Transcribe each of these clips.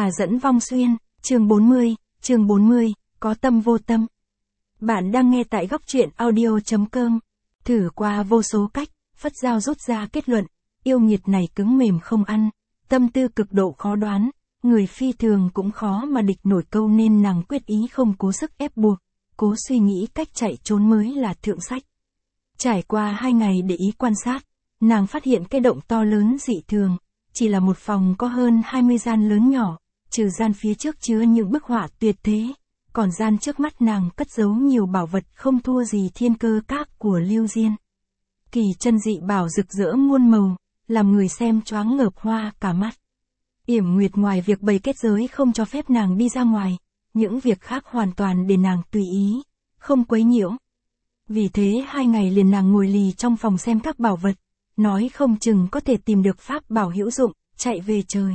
Tà dẫn vong xuyên, chương 40, có tâm vô tâm. Bạn đang nghe tại góc truyện audio.com. Thử qua vô số cách, Phất Giao rút ra kết luận, yêu nghiệt này cứng mềm không ăn, tâm tư cực độ khó đoán, người phi thường cũng khó mà địch nổi câu nên nàng quyết ý không cố sức ép buộc, cố suy nghĩ cách chạy trốn mới là thượng sách. Trải qua 2 ngày để ý quan sát, nàng phát hiện cái động to lớn dị thường, chỉ là một phòng có hơn 20 gian lớn nhỏ, trừ gian phía trước chứa những bức họa tuyệt thế, còn gian trước mắt nàng cất giấu nhiều bảo vật không thua gì thiên cơ các của Lưu Diên. Kỳ chân dị bảo rực rỡ muôn màu, làm người xem choáng ngợp hoa cả mắt. Yểm Nguyệt ngoài việc bày kết giới không cho phép nàng đi ra ngoài, những việc khác hoàn toàn để nàng tùy ý, không quấy nhiễu. Vì thế 2 ngày liền nàng ngồi lì trong phòng xem các bảo vật, nói không chừng có thể tìm được pháp bảo hữu dụng, chạy về trời.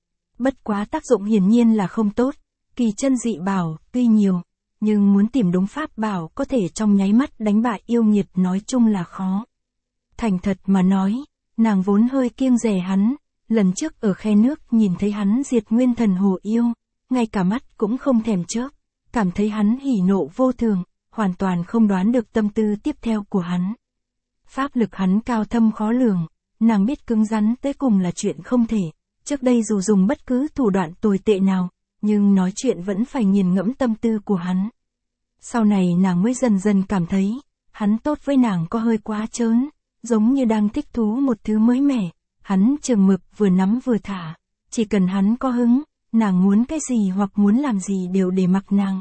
Bất quá tác dụng hiển nhiên là không tốt, kỳ chân dị bảo tuy nhiều, nhưng muốn tìm đúng pháp bảo có thể trong nháy mắt đánh bại yêu nghiệt nói chung là khó. Thành thật mà nói, nàng vốn hơi kiêng dè hắn, lần trước ở khe nước nhìn thấy hắn diệt nguyên thần hồ yêu, ngay cả mắt cũng không thèm chớp, cảm thấy hắn hỉ nộ vô thường, hoàn toàn không đoán được tâm tư tiếp theo của hắn. Pháp lực hắn cao thâm khó lường, nàng biết cứng rắn tới cùng là chuyện không thể, trước đây dù dùng bất cứ thủ đoạn tồi tệ nào, nhưng nói chuyện vẫn phải nghiền ngẫm tâm tư của hắn. Sau này nàng mới dần dần cảm thấy, hắn tốt với nàng có hơi quá trớn, giống như đang thích thú một thứ mới mẻ, hắn chừng mực vừa nắm vừa thả, chỉ cần hắn có hứng, nàng muốn cái gì hoặc muốn làm gì đều để mặc nàng.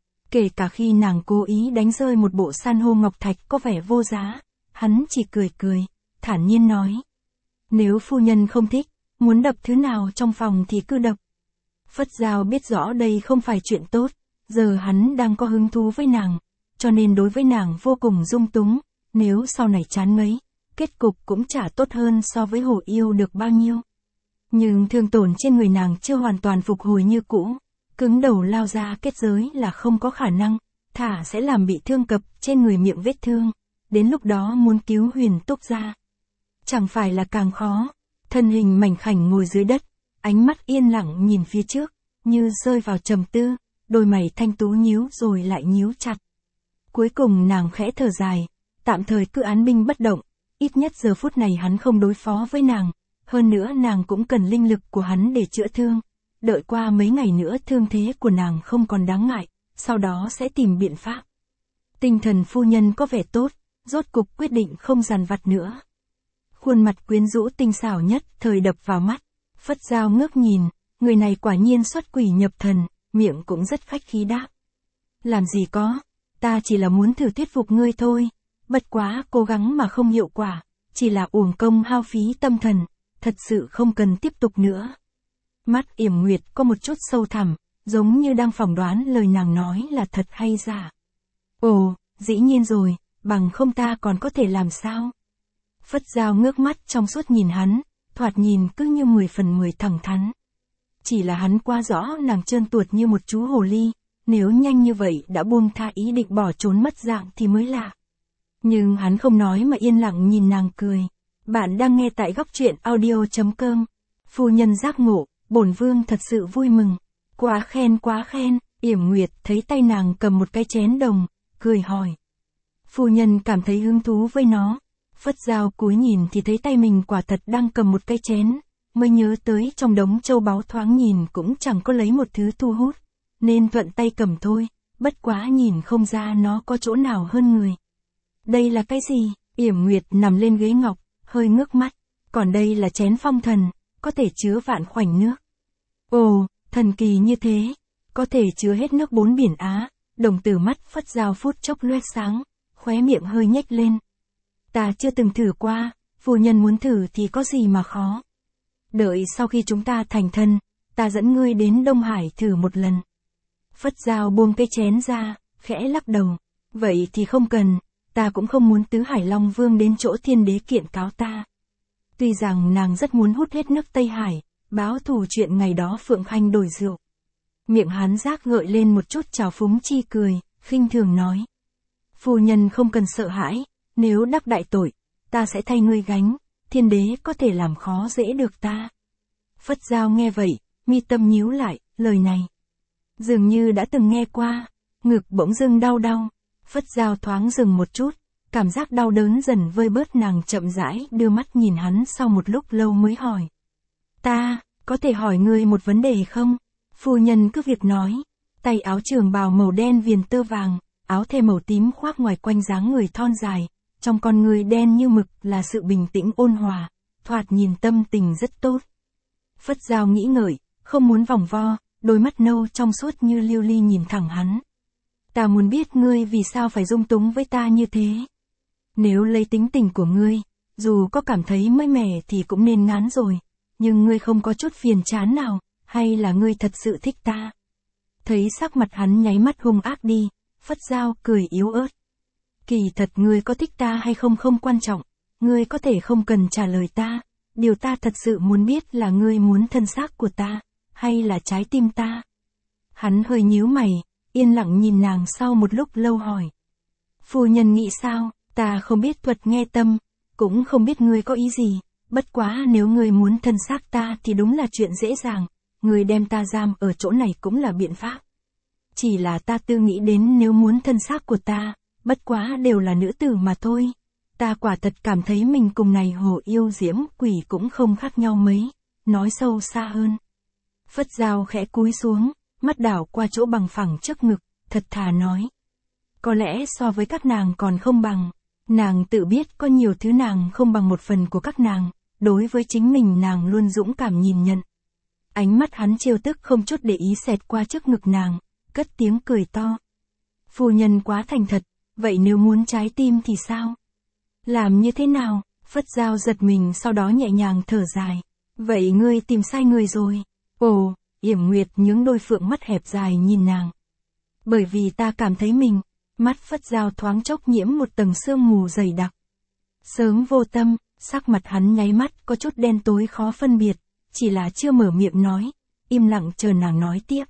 Kể cả khi nàng cố ý đánh rơi một bộ san hô ngọc thạch có vẻ vô giá, hắn chỉ cười cười, thản nhiên nói. Nếu phu nhân không thích, muốn đập thứ nào trong phòng thì cứ đập. Phất Giao biết rõ đây không phải chuyện tốt, giờ hắn đang có hứng thú với nàng, cho nên đối với nàng vô cùng dung túng, nếu sau này chán ngấy, kết cục cũng chả tốt hơn so với hồ yêu được bao nhiêu. Nhưng thương tổn trên người nàng chưa hoàn toàn phục hồi như cũ, cứng đầu lao ra kết giới là không có khả năng, thả sẽ làm bị thương cập trên người miệng vết thương, đến lúc đó muốn cứu Huyền Túc ra. Chẳng phải là càng khó, thân hình mảnh khảnh ngồi dưới đất, ánh mắt yên lặng nhìn phía trước, như rơi vào trầm tư, đôi mày thanh tú nhíu rồi lại nhíu chặt. Cuối cùng nàng khẽ thở dài, tạm thời cứ án binh bất động, ít nhất giờ phút này hắn không đối phó với nàng, hơn nữa nàng cũng cần linh lực của hắn để chữa thương, đợi qua mấy ngày nữa thương thế của nàng không còn đáng ngại, sau đó sẽ tìm biện pháp. Tinh thần phu nhân có vẻ tốt, rốt cục quyết định không dằn vặt nữa. Khuôn mặt quyến rũ tinh xảo nhất thời đập vào mắt, Phất Giao ngước nhìn, người này quả nhiên xuất quỷ nhập thần, miệng cũng rất khách khí đáp. Làm gì có, ta chỉ là muốn thử thuyết phục ngươi thôi, bất quá cố gắng mà không hiệu quả, chỉ là uổng công hao phí tâm thần, thật sự không cần tiếp tục nữa. Mắt Yểm Nguyệt có một chút sâu thẳm, giống như đang phỏng đoán lời nàng nói là thật hay giả. Ồ, dĩ nhiên rồi, bằng không ta còn có thể làm sao? Phất Giao ngước mắt trong suốt nhìn hắn, thoạt nhìn cứ như 10 phần 10 thẳng thắn. Chỉ là hắn qua rõ nàng trơn tuột như một chú hồ ly, nếu nhanh như vậy đã buông tha ý định bỏ trốn mất dạng thì mới lạ. Nhưng hắn không nói mà yên lặng nhìn nàng cười. Bạn đang nghe tại góc truyện audio.com. Phu nhân giác ngộ, bổn vương thật sự vui mừng. Quá khen. Yểm Nguyệt thấy tay nàng cầm một cái chén đồng, cười hỏi. Phu nhân cảm thấy hứng thú với nó. Phất Giao cúi nhìn thì thấy tay mình quả thật đang cầm một cái chén, mới nhớ tới trong đống châu báu thoáng nhìn cũng chẳng có lấy một thứ thu hút, nên thuận tay cầm thôi, bất quá nhìn không ra nó có chỗ nào hơn người. Đây là cái gì? Yểm Nguyệt nằm lên ghế ngọc, hơi ngước mắt, còn đây là chén phong thần, có thể chứa vạn khoảnh nước. Ồ, thần kỳ như thế, có thể chứa hết nước 4 biển Á, đồng tử mắt Phất Giao phút chốc loét sáng, khóe miệng hơi nhếch lên. Ta chưa từng thử qua, phu nhân muốn thử thì có gì mà khó. Đợi sau khi chúng ta thành thân, ta dẫn ngươi đến Đông Hải thử một lần. Phất Giao buông cái chén ra, khẽ lắc đầu. Vậy thì không cần, ta cũng không muốn Tứ Hải Long Vương đến chỗ Thiên Đế kiện cáo ta. Tuy rằng nàng rất muốn hút hết nước Tây Hải, báo thù chuyện ngày đó Phượng Khanh đổi rượu. Miệng hắn giác gợi lên một chút trào phúng chi cười, khinh thường nói. Phu nhân không cần sợ hãi, nếu đắc đại tội, ta sẽ thay ngươi gánh, Thiên Đế có thể làm khó dễ được ta. Phất Giao nghe vậy, mi tâm nhíu lại, lời này dường như đã từng nghe qua, ngực bỗng dưng đau đau. Phất Dao thoáng dừng một chút, cảm giác đau đớn dần vơi bớt, nàng chậm rãi đưa mắt nhìn hắn sau một lúc lâu mới hỏi. Ta, có thể hỏi ngươi một vấn đề không? Phu nhân cứ việc nói. Tay áo trường bào màu đen viền tơ vàng, áo thêu màu tím khoác ngoài quanh dáng người thon dài, trong con người đen như mực là sự bình tĩnh ôn hòa, thoạt nhìn tâm tình rất tốt. Phất Dao nghĩ ngợi, không muốn vòng vo, đôi mắt nâu trong suốt như lưu ly nhìn thẳng hắn. Ta muốn biết ngươi vì sao phải dung túng với ta như thế. Nếu lấy tính tình của ngươi, dù có cảm thấy mới mẻ thì cũng nên ngán rồi, nhưng ngươi không có chút phiền chán nào, hay là ngươi thật sự thích ta? Thấy sắc mặt hắn nháy mắt hung ác đi, Phất Dao cười yếu ớt. Kỳ thật ngươi có thích ta hay không không quan trọng, ngươi có thể không cần trả lời ta, điều ta thật sự muốn biết là ngươi muốn thân xác của ta, hay là trái tim ta? Hắn hơi nhíu mày, yên lặng nhìn nàng sau một lúc lâu hỏi. Phu nhân nghĩ sao? Ta không biết thuật nghe tâm, cũng không biết ngươi có ý gì, bất quá nếu ngươi muốn thân xác ta thì đúng là chuyện dễ dàng, ngươi đem ta giam ở chỗ này cũng là biện pháp. Chỉ là ta tư nghĩ đến nếu muốn thân xác của ta, bất quá đều là nữ tử mà thôi. Ta quả thật cảm thấy mình cùng này hồ yêu diễm quỷ cũng không khác nhau mấy, nói sâu xa hơn. Phất Dao khẽ cúi xuống, mắt đảo qua chỗ bằng phẳng trước ngực, thật thà nói. Có lẽ so với các nàng còn không bằng. Nàng tự biết có nhiều thứ nàng không bằng một phần của các nàng, đối với chính mình nàng luôn dũng cảm nhìn nhận. Ánh mắt hắn trêu tức không chút để ý xẹt qua trước ngực nàng, cất tiếng cười to. Phu nhân quá thành thật, vậy nếu muốn trái tim thì sao? Làm như thế nào? Phất Dao giật mình sau đó nhẹ nhàng thở dài. Vậy ngươi tìm sai người rồi. Ồ, Yểm Nguyệt nhướng đôi phượng mắt hẹp dài nhìn nàng. Bởi vì ta cảm thấy mình. Mắt Phất Dao thoáng chốc nhiễm một tầng sương mù dày đặc. Sớm vô tâm, sắc mặt hắn nháy mắt có chút đen tối khó phân biệt, chỉ là chưa mở miệng nói, im lặng chờ nàng nói tiếp.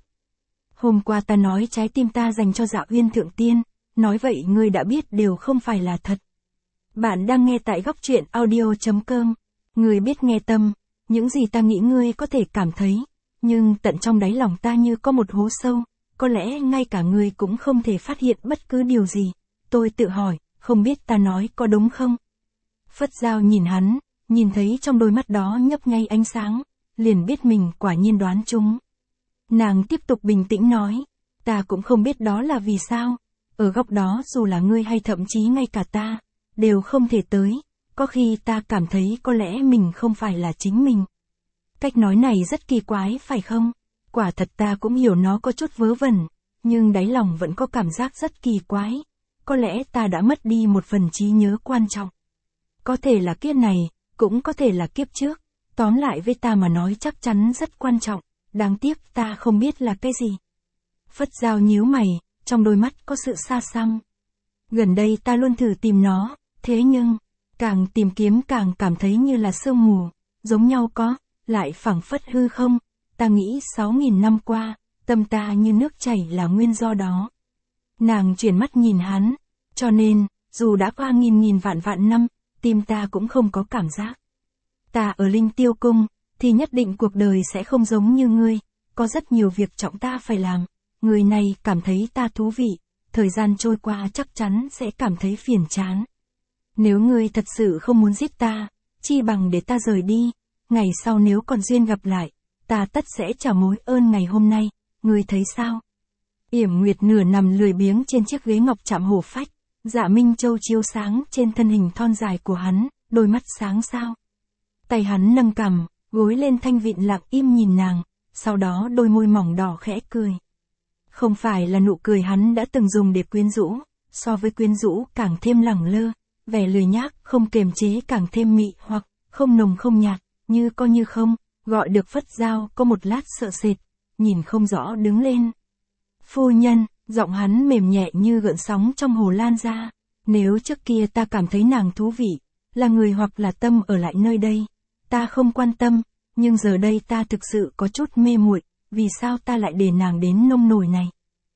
Hôm qua ta nói trái tim ta dành cho Dạ Uyên Thượng Tiên, nói vậy ngươi đã biết đều không phải là thật. Bạn đang nghe tại góc truyện audio.com, ngươi biết nghe tâm, những gì ta nghĩ ngươi có thể cảm thấy, nhưng tận trong đáy lòng ta như có một hố sâu. Có lẽ ngay cả ngươi cũng không thể phát hiện bất cứ điều gì. Tôi tự hỏi, không biết ta nói có đúng không? Phất Dao nhìn hắn, nhìn thấy trong đôi mắt đó nhấp nháy ánh sáng, liền biết mình quả nhiên đoán trúng. Nàng tiếp tục bình tĩnh nói, ta cũng không biết đó là vì sao. Ở góc đó dù là ngươi hay thậm chí ngay cả ta, đều không thể tới. Có khi ta cảm thấy có lẽ mình không phải là chính mình. Cách nói này rất kỳ quái phải không? Quả thật ta cũng hiểu nó có chút vớ vẩn, nhưng đáy lòng vẫn có cảm giác rất kỳ quái. Có lẽ ta đã mất đi một phần trí nhớ quan trọng. Có thể là kiếp này, cũng có thể là kiếp trước. Tóm lại với ta mà nói chắc chắn rất quan trọng, đáng tiếc ta không biết là cái gì. Phất Dao nhíu mày, trong đôi mắt có sự xa xăm. Gần đây ta luôn thử tìm nó, thế nhưng, càng tìm kiếm càng cảm thấy như là sương mù, giống nhau có, lại phảng phất hư không. Ta nghĩ 6.000 năm qua, tâm ta như nước chảy là nguyên do đó. Nàng chuyển mắt nhìn hắn, cho nên, dù đã qua nghìn vạn năm, tim ta cũng không có cảm giác. Ta ở Linh Tiêu Cung, thì nhất định cuộc đời sẽ không giống như ngươi, có rất nhiều việc trọng ta phải làm. Người này cảm thấy ta thú vị, thời gian trôi qua chắc chắn sẽ cảm thấy phiền chán. Nếu ngươi thật sự không muốn giết ta, chi bằng để ta rời đi, ngày sau nếu còn duyên gặp lại, ta tất sẽ trả mối ơn ngày hôm nay, ngươi thấy sao? Yểm Nguyệt nửa nằm lười biếng trên chiếc ghế ngọc chạm hổ phách, Dạ Minh Châu chiếu sáng trên thân hình thon dài của hắn, đôi mắt sáng sao. Tay hắn nâng cằm, gối lên thanh vịn lặng im nhìn nàng, sau đó đôi môi mỏng đỏ khẽ cười. Không phải là nụ cười hắn đã từng dùng để quyến rũ, so với quyến rũ càng thêm lẳng lơ, vẻ lười nhác không kềm chế càng thêm mị hoặc không nồng không nhạt, như có như không. Gọi được Phất Dao có một lát sợ sệt, nhìn không rõ đứng lên. Phu nhân, giọng hắn mềm nhẹ như gợn sóng trong hồ lan ra. Nếu trước kia ta cảm thấy nàng thú vị, là người hoặc là tâm ở lại nơi đây, ta không quan tâm, nhưng giờ đây ta thực sự có chút mê muội, vì sao ta lại để nàng đến nông nổi này?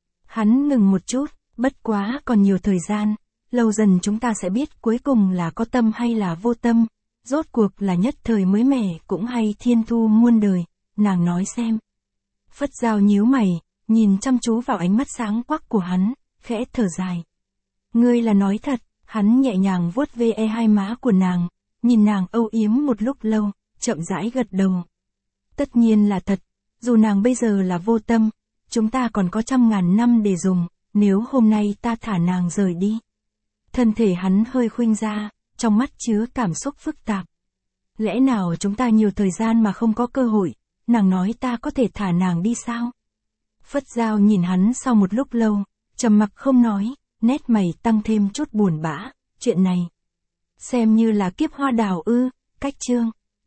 Hắn ngừng một chút, bất quá còn nhiều thời gian, lâu dần chúng ta sẽ biết cuối cùng là có tâm hay là vô tâm. Rốt cuộc là nhất thời mới mẻ cũng hay thiên thu muôn đời, nàng nói xem, Phất Giao nhíu mày, nhìn chăm chú vào ánh mắt sáng quắc của hắn, khẽ thở dài. Ngươi là nói thật, hắn nhẹ nhàng vuốt ve hai má của nàng, nhìn nàng âu yếm một lúc lâu, chậm rãi gật đầu. Tất nhiên là thật, dù nàng bây giờ là vô tâm, chúng ta còn có 100.000 năm để dùng, nếu hôm nay ta thả nàng rời đi. Thân thể hắn hơi khuynh ra, trong mắt chứa cảm xúc phức tạp. Lẽ nào chúng ta nhiều thời gian mà không có cơ hội, nàng nói ta có thể thả nàng đi sao? Phất Giao nhìn hắn sau một lúc lâu, trầm mặc không nói, nét mày tăng thêm chút buồn bã, chuyện này xem như là kiếp hoa đào ư, cách chương.